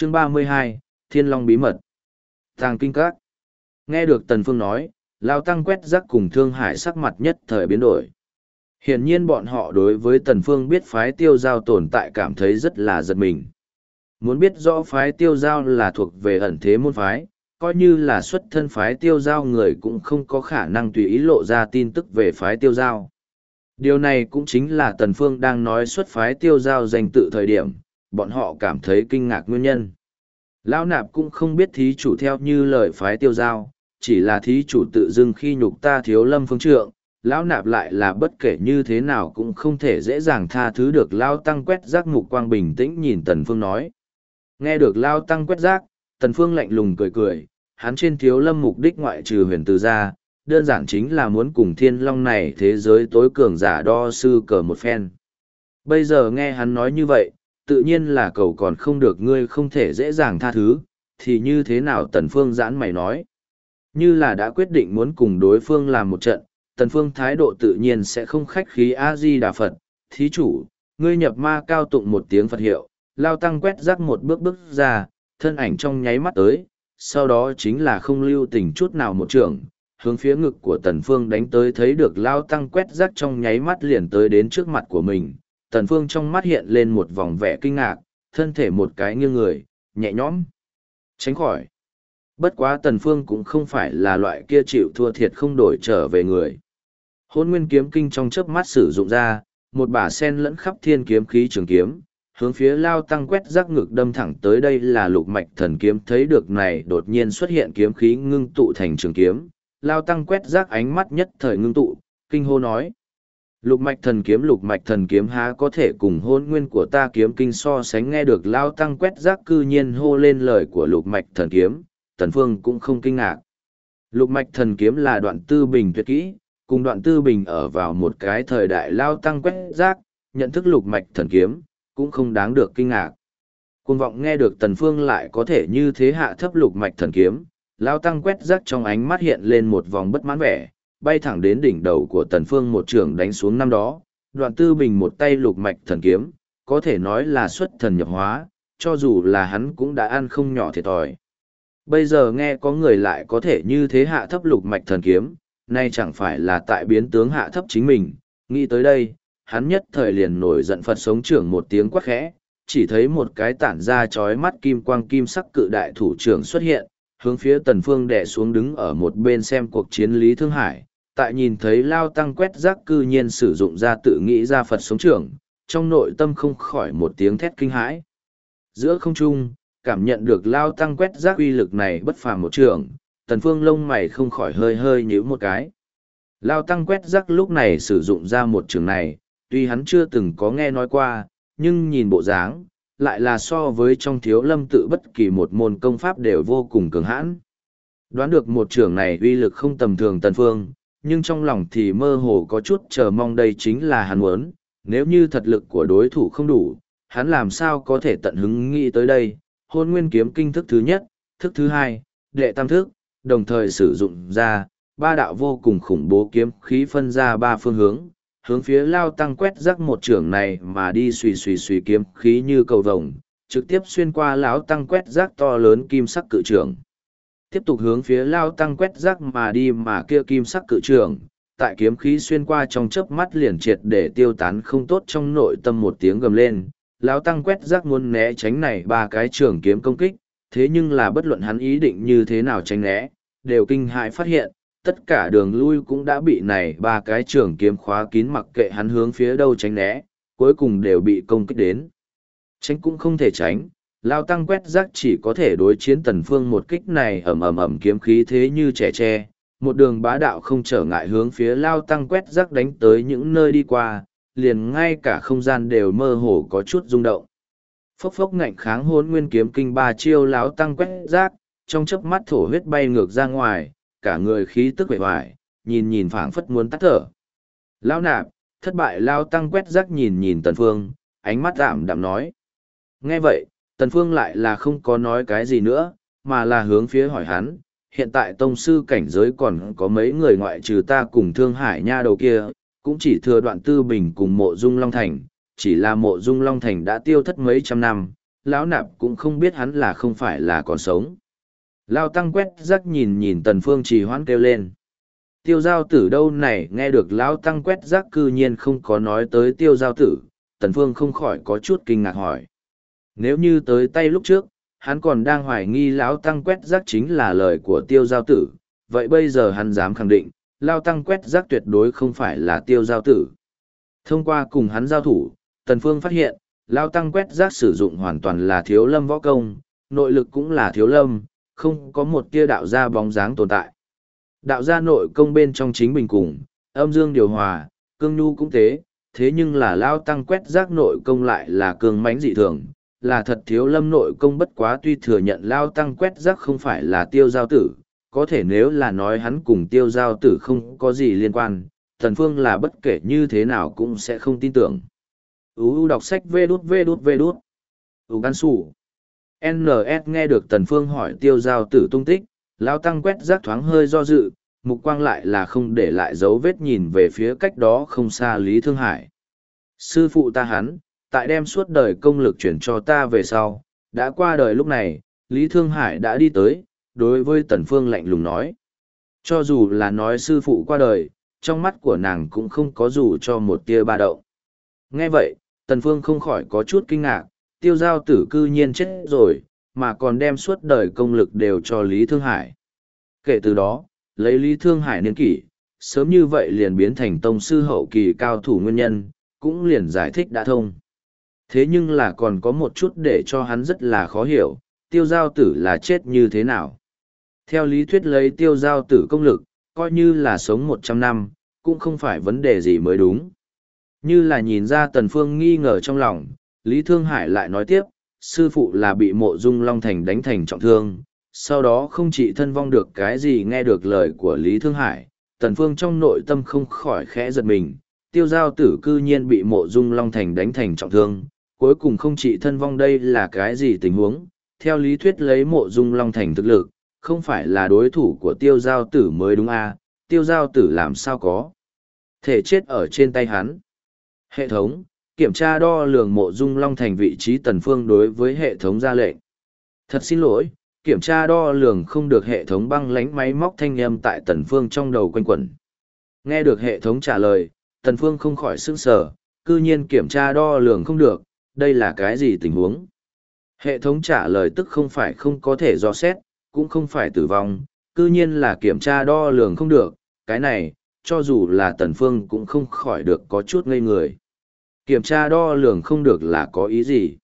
Chương 32, Thiên Long bí mật. Tàng kinh các. Nghe được Tần Phương nói, Lao Tăng quét rác cùng Thương Hải sắc mặt nhất thời biến đổi. Hiển nhiên bọn họ đối với Tần Phương biết phái tiêu giao tồn tại cảm thấy rất là giật mình. Muốn biết rõ phái tiêu giao là thuộc về ẩn thế môn phái, coi như là xuất thân phái tiêu giao người cũng không có khả năng tùy ý lộ ra tin tức về phái tiêu giao. Điều này cũng chính là Tần Phương đang nói xuất phái tiêu giao danh tự thời điểm, bọn họ cảm thấy kinh ngạc nguyên nhân. Lão nạp cũng không biết thí chủ theo như lời phái tiêu giao, chỉ là thí chủ tự dưng khi nhục ta Thiếu Lâm phương trượng, lão nạp lại là bất kể như thế nào cũng không thể dễ dàng tha thứ được. Lao Tăng quét rác mục quang bình tĩnh nhìn Tần Phương nói. Nghe được Lao Tăng quét rác, Tần Phương lạnh lùng cười cười, hắn trên Thiếu Lâm mục đích ngoại trừ huyền từ ra, đơn giản chính là muốn cùng Thiên Long này thế giới tối cường giả đo sư cờ một phen. Bây giờ nghe hắn nói như vậy, tự nhiên là cầu còn không được ngươi không thể dễ dàng tha thứ, thì như thế nào? Tần Phương giãn mày nói. Như là đã quyết định muốn cùng đối phương làm một trận, Tần Phương thái độ tự nhiên sẽ không khách khí. A-di-đà Phật, thí chủ, ngươi nhập ma cao tụng một tiếng Phật hiệu, Lao Tăng quét rác một bước bước ra, thân ảnh trong nháy mắt tới, sau đó chính là không lưu tình chút nào một trường, hướng phía ngực của Tần Phương đánh tới. Thấy được Lao Tăng quét rác trong nháy mắt liền tới đến trước mặt của mình, Tần Phương trong mắt hiện lên một vòng vẻ kinh ngạc, thân thể một cái nghiêng người, nhẹ nhõm tránh khỏi. Bất quá Tần Phương cũng không phải là loại kia chịu thua thiệt không đổi trở về người. Hôn Nguyên kiếm kinh trong chớp mắt sử dụng ra, một bả sen lẫn khắp thiên kiếm khí trường kiếm, hướng phía Lao Tăng quét rác ngực đâm thẳng tới. Đây là Lục Mạch Thần kiếm. Thấy được này đột nhiên xuất hiện kiếm khí ngưng tụ thành trường kiếm, Lao Tăng quét rác ánh mắt nhất thời ngưng tụ, kinh hô nói. Lục Mạch Thần kiếm há có thể cùng Hôn Nguyên của ta kiếm kinh so sánh? Nghe được Lao Tăng quét rác cư nhiên hô lên lời của Lục Mạch Thần kiếm, Tần Phương cũng không kinh ngạc. Lục Mạch Thần kiếm là Đoạn Tư Bình tuyệt kỹ, cùng Đoạn Tư Bình ở vào một cái thời đại. Lao Tăng quét rác nhận thức Lục Mạch Thần kiếm, cũng không đáng được kinh ngạc. Cuồng vọng nghe được Tần Phương lại có thể như thế hạ thấp Lục Mạch Thần kiếm, Lao Tăng quét rác trong ánh mắt hiện lên một vòng bất mãn vẻ, bay thẳng đến đỉnh đầu của Tần Phương một trường đánh xuống. Năm đó, Đoạn Tư Bình một tay Lục Mạch Thần kiếm, có thể nói là xuất thần nhập hóa, cho dù là hắn cũng đã ăn không nhỏ thiệt thòi. Bây giờ nghe có người lại có thể như thế hạ thấp Lục Mạch Thần kiếm, nay chẳng phải là tại biến tướng hạ thấp chính mình. Nghĩ tới đây, hắn nhất thời liền nổi giận, Phật sống trưởng một tiếng quát khẽ, chỉ thấy một cái tản ra chói mắt kim quang kim sắc cự đại thủ trưởng xuất hiện, hướng phía Tần Phương đè xuống. Đứng ở một bên xem cuộc chiến Lý Thương Hải, tại nhìn thấy Lao Tăng quét rác cư nhiên sử dụng ra tự nghĩ ra Phật sống trưởng, trong nội tâm không khỏi một tiếng thét kinh hãi. Giữa không trung, cảm nhận được Lao Tăng quét rác uy lực này bất phàm một trường, Tần Phương lông mày không khỏi hơi hơi nhíu một cái. Lao Tăng quét rác lúc này sử dụng ra một trường này, tuy hắn chưa từng có nghe nói qua, nhưng nhìn bộ dáng, lại là so với trong Thiếu Lâm tự bất kỳ một môn công pháp đều vô cùng cường hãn. Đoán được một trường này uy lực không tầm thường, Tần Phương, nhưng trong lòng thì mơ hồ có chút chờ mong. Đây chính là hắn muốn, nếu như thật lực của đối thủ không đủ, hắn làm sao có thể tận hứng nghĩ tới đây. Hôn Nguyên kiếm kinh thức thứ nhất, thức thứ hai, đệ tam thức, đồng thời sử dụng ra, ba đạo vô cùng khủng bố kiếm khí phân ra ba phương hướng, hướng phía Lao Tăng quét rác một trường này mà đi. Xùy xùy xùy, kiếm khí như cầu vồng, trực tiếp xuyên qua Lão Tăng quét rác to lớn kim sắc cự trường. Tiếp tục hướng phía Lao Tăng quét rác mà đi, mà kia kim sắc cự trường, tại kiếm khí xuyên qua trong chớp mắt liền triệt để tiêu tán. Không tốt, trong nội tâm một tiếng gầm lên, Lão Tăng quét rác muốn né tránh này ba cái trường kiếm công kích, thế nhưng là bất luận hắn ý định như thế nào tránh né, đều kinh hãi phát hiện, tất cả đường lui cũng đã bị này ba cái trường kiếm khóa kín. Mặc kệ hắn hướng phía đâu tránh né, cuối cùng đều bị công kích đến. Tránh cũng không thể tránh, Lao Tăng quét rác chỉ có thể đối chiến Tần Phương một kích này. ầm kiếm khí thế như trẻ tre, một đường bá đạo không trở ngại hướng phía Lao Tăng quét rác đánh tới. Những nơi đi qua, liền ngay cả không gian đều mơ hồ có chút rung động. Phốc phốc ngạnh kháng Hôn Nguyên kiếm kinh ba chiêu, Lão Tăng quét rác trong chớp mắt thổ huyết bay ngược ra ngoài, cả người khí tức uể oải, nhìn phảng phất muốn tắt thở. Lão nạp, thất bại. Lao Tăng quét rác nhìn Tần Phương, ánh mắt ảm đạm nói. Nghe vậy, Tần Phương lại là không có nói cái gì nữa, mà là hướng phía hỏi hắn, hiện tại tông sư cảnh giới còn có mấy người ngoại trừ ta cùng Thương Hải nha đầu kia, cũng chỉ thừa Đoạn Tư Bình cùng Mộ Dung Long Thành, chỉ là Mộ Dung Long Thành đã tiêu thất mấy trăm năm, lão nạp cũng không biết hắn là không phải là còn sống. Lao tăng quét rác nhìn nhìn Tần Phương trì hoãn kêu lên. Tiêu giao tử đâu này, nghe được lão tăng quét rác cư nhiên không có nói tới tiêu giao tử, Tần Phương không khỏi có chút kinh ngạc hỏi. Nếu như tới tay lúc trước, hắn còn đang hoài nghi lão tăng quét rác chính là lời của tiêu giao tử, vậy bây giờ hắn dám khẳng định, lão tăng quét rác tuyệt đối không phải là tiêu giao tử. Thông qua cùng hắn giao thủ, Tần Phương phát hiện, lão tăng quét rác sử dụng hoàn toàn là thiếu lâm võ công, nội lực cũng là thiếu lâm, không có một tia đạo gia bóng dáng tồn tại. Đạo gia nội công bên trong chính bình cùng, âm dương điều hòa, cương nhu cũng thế nhưng là lão tăng quét rác nội công lại là cường mãnh dị thường, là thật thiếu lâm nội công. Bất quá tuy thừa nhận lão tăng quét rác không phải là tiêu giao tử, có thể nếu là nói hắn cùng tiêu giao tử không có gì liên quan, Tần Phương là bất kể như thế nào cũng sẽ không tin tưởng. Đọc sách vê đút. Gan sủ. NS nghe được Tần Phương hỏi tiêu giao tử tung tích, lão tăng quét rác thoáng hơi do dự, mục quang lại là không để lại dấu vết nhìn về phía cách đó không xa Lý Thương Hải. Sư phụ ta hắn, tại đem suốt đời công lực chuyển cho ta về sau, đã qua đời lúc này, Lý Thương Hải đã đi tới, đối với Tần Phương lạnh lùng nói. Cho dù là nói sư phụ qua đời, trong mắt của nàng cũng không có dù cho một tia ba động. Nghe vậy, Tần Phương không khỏi có chút kinh ngạc, tiêu giao tử cư nhiên chết rồi, mà còn đem suốt đời công lực đều cho Lý Thương Hải. Kể từ đó, lấy Lý Thương Hải niên kỷ, sớm như vậy liền biến thành tông sư hậu kỳ cao thủ nguyên nhân, cũng liền giải thích đã thông. Thế nhưng là còn có một chút để cho hắn rất là khó hiểu, tiêu giao tử là chết như thế nào. Theo lý thuyết lấy tiêu giao tử công lực, coi như là sống 100 năm, cũng không phải vấn đề gì mới đúng. Như là nhìn ra Tần Phương nghi ngờ trong lòng, Lý Thương Hải lại nói tiếp, sư phụ là bị Mộ Dung Long Thành đánh thành trọng thương, sau đó không trị thân vong được cái gì. Nghe được lời của Lý Thương Hải, Tần Phương trong nội tâm không khỏi khẽ giật mình, tiêu giao tử cư nhiên bị Mộ Dung Long Thành đánh thành trọng thương, cuối cùng không trị thân vong, đây là cái gì tình huống? Theo lý thuyết lấy Mộ Dung Long Thành thực lực, không phải là đối thủ của tiêu giao tử mới đúng à, tiêu giao tử làm sao có thể chết ở trên tay hắn. Hệ thống, kiểm tra đo lường Mộ Dung Long Thành vị trí. Tần Phương đối với hệ thống ra lệnh. Thật xin lỗi, kiểm tra đo lường không được. Hệ thống băng lánh máy móc thanh âm tại Tần Phương trong đầu quanh quẩn. Nghe được hệ thống trả lời, Tần Phương không khỏi sửng sở, cư nhiên kiểm tra đo lường không được, đây là cái gì tình huống? Hệ thống trả lời tức không phải không có thể dò xét, cũng không phải tử vong, cư nhiên là kiểm tra đo lường không được, cái này, cho dù là Tần Phương cũng không khỏi được có chút ngây người. Kiểm tra đo lường không được là có ý gì?